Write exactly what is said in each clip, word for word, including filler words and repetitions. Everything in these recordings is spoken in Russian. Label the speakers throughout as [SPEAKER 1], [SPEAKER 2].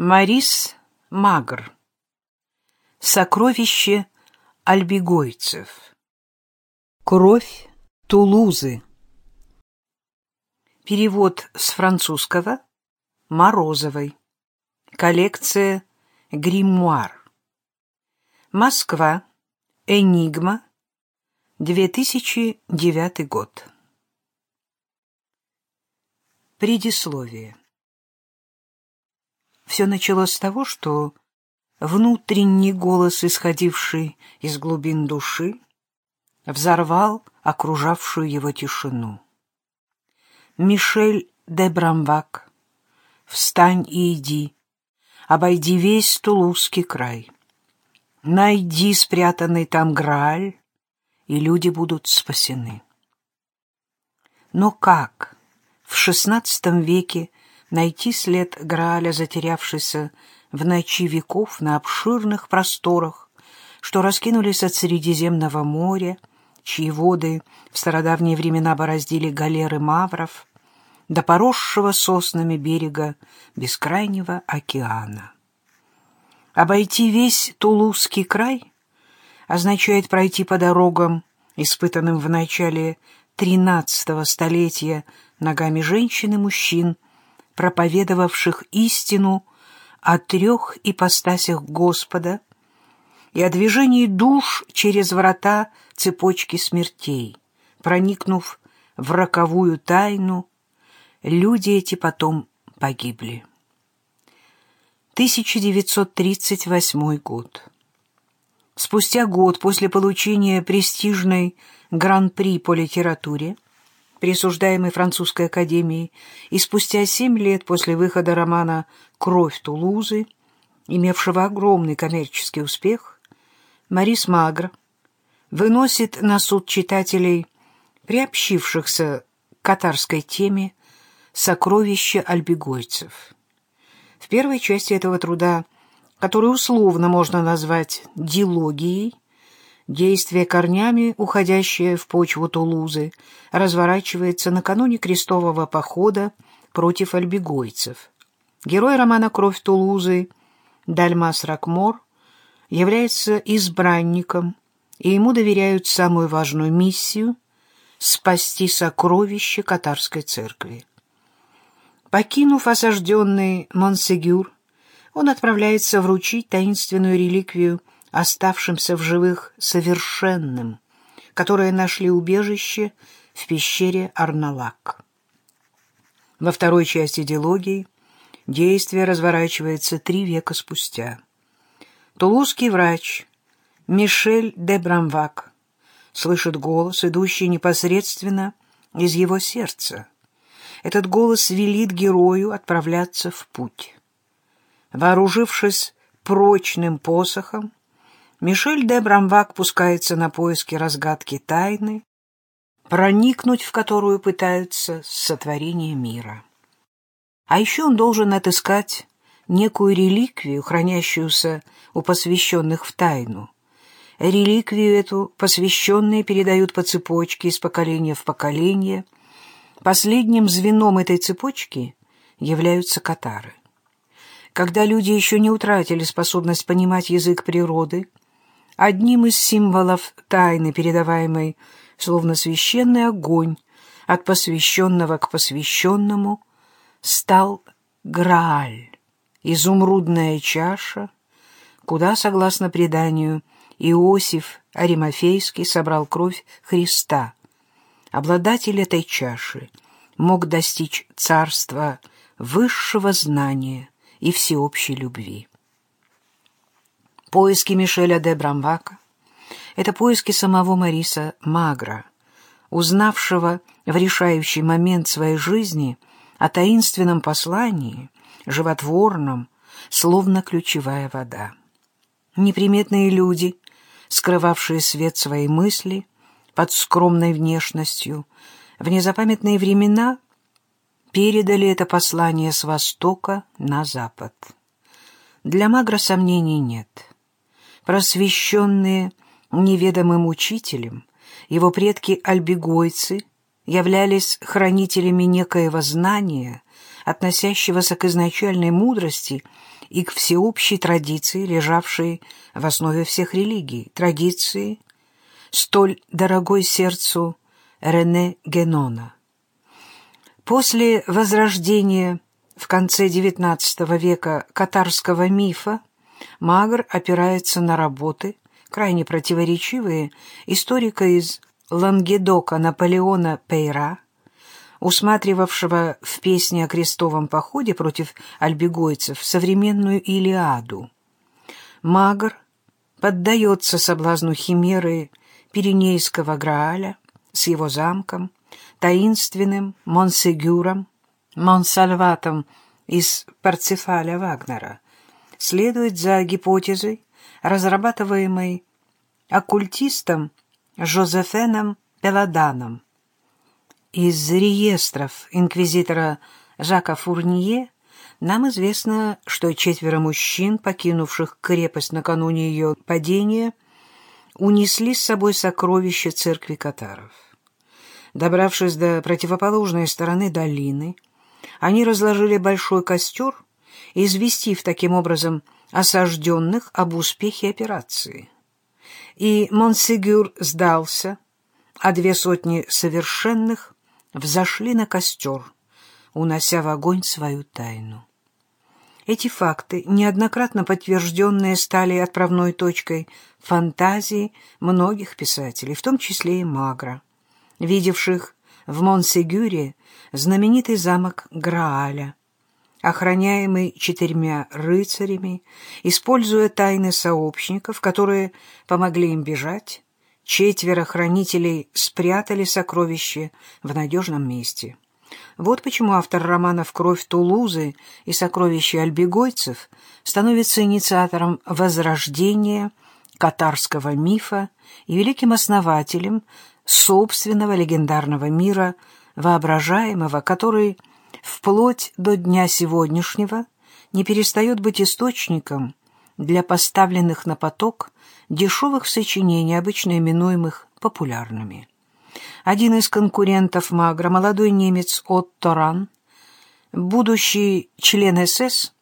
[SPEAKER 1] Марис Магр. Сокровище альбигойцев. Кровь Тулузы. Перевод с французского Морозовой. Коллекция «Гримуар». Москва. Энигма. две тысячи девятый год. Предисловие. Все началось с того, что внутренний голос, исходивший из глубин души, взорвал окружавшую его тишину. Мишель де Брамвак, встань и иди, обойди весь Тулузский край. Найди спрятанный там Грааль, и люди будут спасены. Но как в шестнадцатом веке найти след Грааля, затерявшийся в ночи веков на обширных просторах, что раскинулись от Средиземного моря, чьи воды в стародавние времена бороздили галеры мавров, до поросшего соснами берега бескрайнего океана? Обойти весь Тулузский край означает пройти по дорогам, испытанным в начале тринадцатого столетия ногами женщин и мужчин, проповедовавших истину о трех ипостасях Господа и о движении душ через врата цепочки смертей. Проникнув в роковую тайну, люди эти потом погибли. тысяча девятьсот тридцать восьмой год. Спустя год после получения престижной гран-при по литературе, присуждаемой Французской академией, и спустя семь лет после выхода романа «Кровь Тулузы», имевшего огромный коммерческий успех, Марис Магр выносит на суд читателей, приобщившихся к катарской теме, «Сокровище альбигойцев». В первой части этого труда, которую условно можно назвать дилогией, действие, корнями уходящее в почву Тулузы, разворачивается накануне крестового похода против альбигойцев. Герой романа «Кровь Тулузы» Дальмас Ракмор является избранником, и ему доверяют самую важную миссию — спасти сокровища катарской церкви. Покинув осажденный Монсегюр, он отправляется вручить таинственную реликвию оставшимся в живых совершенным, которые нашли убежище в пещере Арналак. Во второй части дилогии действие разворачивается три века спустя. Тулузский врач Мишель де Брамвак слышит голос, идущий непосредственно из его сердца. Этот голос велит герою отправляться в путь. Вооружившись прочным посохом, Мишель де Брамвак пускается на поиски разгадки тайны, проникнуть в которую пытаются с сотворения мира. А еще он должен отыскать некую реликвию, хранящуюся у посвященных в тайну. Реликвию эту посвященные передают по цепочке из поколения в поколение. Последним звеном этой цепочки являются катары. Когда люди еще не утратили способность понимать язык природы, одним из символов тайны, передаваемой словно священный огонь от посвященного к посвященному, стал Грааль, изумрудная чаша, куда, согласно преданию, Иосиф Аримафейский собрал кровь Христа. Обладатель этой чаши мог достичь царства высшего знания и всеобщей любви. Поиски Мишеля де Брамвака — это поиски самого Мариса Магра, узнавшего в решающий момент своей жизни о таинственном послании, животворном, словно ключевая вода. Неприметные люди, скрывавшие свет своей мысли под скромной внешностью, в незапамятные времена передали это послание с востока на запад. Для Магра сомнений нет. Просвещенные неведомым учителем, его предки-альбигойцы являлись хранителями некоего знания, относящегося к изначальной мудрости и к всеобщей традиции, лежавшей в основе всех религий, традиции, столь дорогой сердцу Рене Генона. После возрождения в конце девятнадцатого века катарского мифа Магр опирается на работы, крайне противоречивые, историка из Лангедока Наполеона Пейра, усматривавшего в песне о крестовом походе против альбегойцев современную Илиаду. Магр поддается соблазну химеры Пиренейского Грааля с его замком, таинственным Монсегюром, Монсальватом из Парцефаля Вагнера, следует за гипотезой, разрабатываемой оккультистом Жозефеном Пеладаном. Из реестров инквизитора Жака Фурнье нам известно, что четверо мужчин, покинувших крепость накануне ее падения, унесли с собой сокровища церкви катаров. Добравшись до противоположной стороны долины, они разложили большой костер, известив таким образом осажденных об успехе операции. И Монсегюр сдался, а две сотни совершенных взошли на костер, унося в огонь свою тайну. Эти факты, неоднократно подтвержденные, стали отправной точкой фантазии многих писателей, в том числе и Магра, видевших в Монсегюре знаменитый замок Грааля, охраняемый четырьмя рыцарями, используя тайны сообщников, которые помогли им бежать. Четверо хранителей спрятали сокровища в надежном месте. Вот почему автор романов «Кровь Тулузы» и «Сокровища альбегойцев» становится инициатором возрождения катарского мифа и великим основателем собственного легендарного мира, воображаемого, который вплоть до дня сегодняшнего не перестает быть источником для поставленных на поток дешевых сочинений, обычно именуемых популярными. Один из конкурентов Магра, молодой немец Отто Ран, будущий член СС,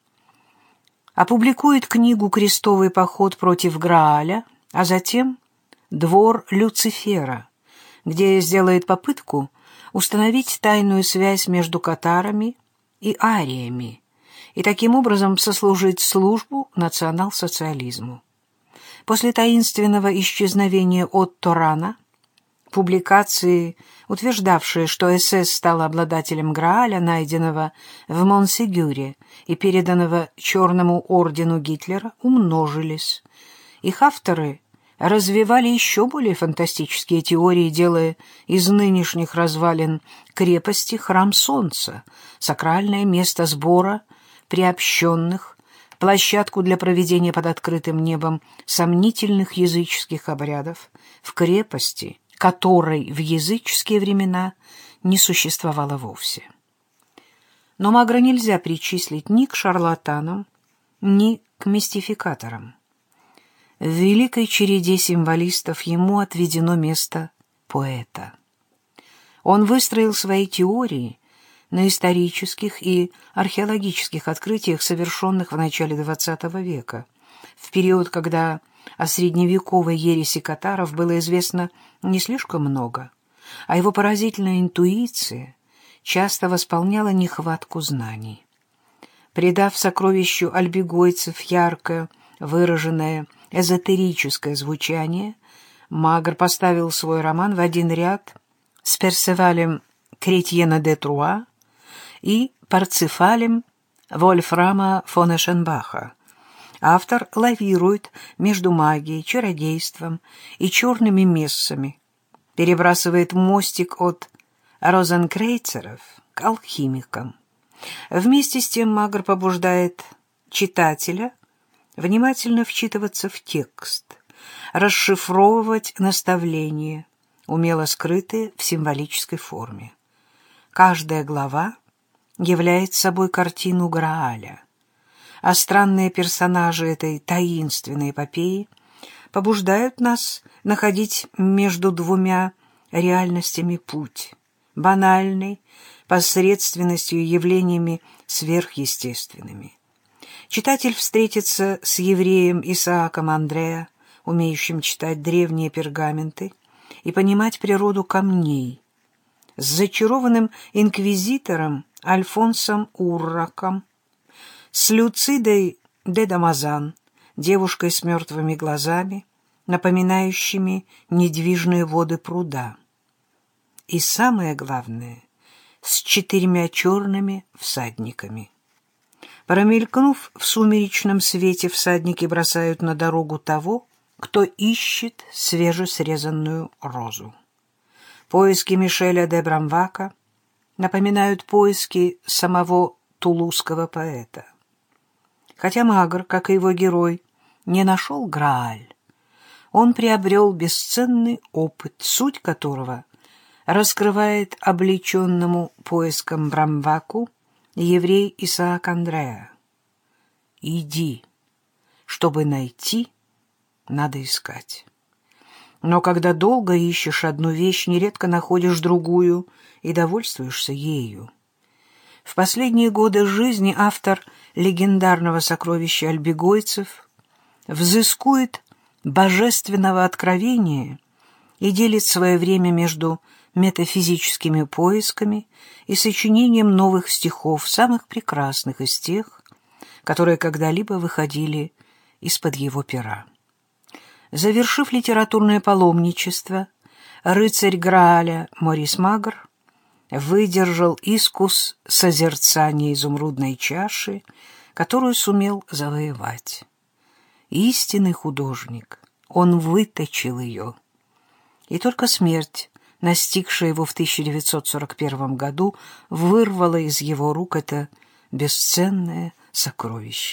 [SPEAKER 1] опубликует книгу «Крестовый поход против Грааля», а затем «Двор Люцифера», где сделает попытку установить тайную связь между катарами и ариями и таким образом сослужить службу национал-социализму. После таинственного исчезновения Отто Рана, публикации, утверждавшие, что СС стала обладателем Грааля, найденного в Монсегюре и переданного Черному ордену Гитлера, умножились. Их авторы развивали еще более фантастические теории, делая из нынешних развалин крепости храм Солнца, сакральное место сбора приобщенных, площадку для проведения под открытым небом сомнительных языческих обрядов в крепости, которой в языческие времена не существовало вовсе. Но Магра нельзя причислить ни к шарлатанам, ни к мистификаторам. В великой череде символистов ему отведено место поэта. Он выстроил свои теории на исторических и археологических открытиях, совершенных в начале двадцатого века, в период, когда о средневековой ереси катаров было известно не слишком много, а его поразительная интуиция часто восполняла нехватку знаний. Придав сокровищу альбегойцев яркое, выраженное эзотерическое звучание, Магр поставил свой роман в один ряд с Персевалем Кретьена де Труа и Парцефалем Вольфрама фон Эшенбаха. Автор лавирует между магией, чародейством и черными мессами, перебрасывает мостик от розенкрейцеров к алхимикам. Вместе с тем Магр побуждает читателя внимательно вчитываться в текст, расшифровывать наставления, умело скрытые в символической форме. Каждая глава является собой картину Грааля, а странные персонажи этой таинственной эпопеи побуждают нас находить между двумя реальностями путь, банальный, посредственностью и явлениями сверхъестественными. Читатель встретится с евреем Исааком Андреа, умеющим читать древние пергаменты и понимать природу камней, с зачарованным инквизитором Альфонсом Урраком, с Люцидой де Дамазан, девушкой с мертвыми глазами, напоминающими недвижные воды пруда. И самое главное, с четырьмя черными всадниками. Промелькнув в сумеречном свете, всадники бросают на дорогу того, кто ищет свежесрезанную розу. Поиски Мишеля де Брамвака напоминают поиски самого тулузского поэта. Хотя Магр, как и его герой, не нашел Грааль, он приобрел бесценный опыт, суть которого раскрывает облеченному поиском Брамваку еврей Исаак Андреа. «Иди, чтобы найти, надо искать». Но когда долго ищешь одну вещь, нередко находишь другую и довольствуешься ею. В последние годы жизни автор легендарного сокровища альбегойцев взыскует божественного откровения и делит свое время между метафизическими поисками и сочинением новых стихов, самых прекрасных из тех, которые когда-либо выходили из-под его пера. Завершив литературное паломничество, рыцарь Грааля Морис Магр выдержал искус созерцания изумрудной чаши, которую сумел завоевать. Истинный художник, он выточил ее. И только смерть, настигшая его в тысяча девятьсот сорок первом году, вырвала из его рук это бесценное сокровище.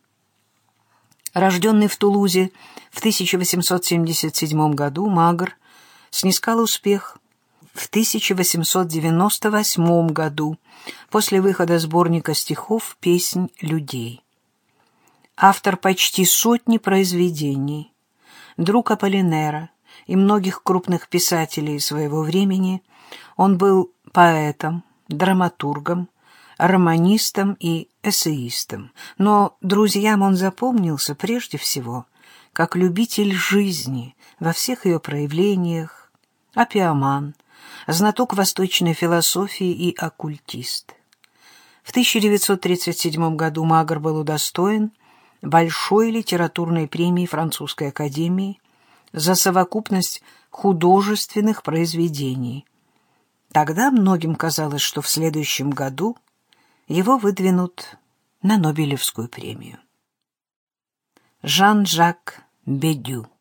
[SPEAKER 1] Рожденный в Тулузе в тысяча восемьсот семьдесят седьмом году, Магр снискал успех в тысяча восемьсот девяносто восьмом году после выхода сборника стихов «Песнь людей». Автор почти сотни произведений, друг Аполлинера и многих крупных писателей своего времени, он был поэтом, драматургом, романистом и эссеистом, но друзьям он запомнился прежде всего как любитель жизни во всех ее проявлениях, опиоман, знаток восточной философии и оккультист. В тысяча девятьсот тридцать седьмом году Магр был удостоен Большой литературной премии Французской академии за совокупность художественных произведений. Тогда многим казалось, что в следующем году его выдвинут на Нобелевскую премию. Жан-Жак Бедю.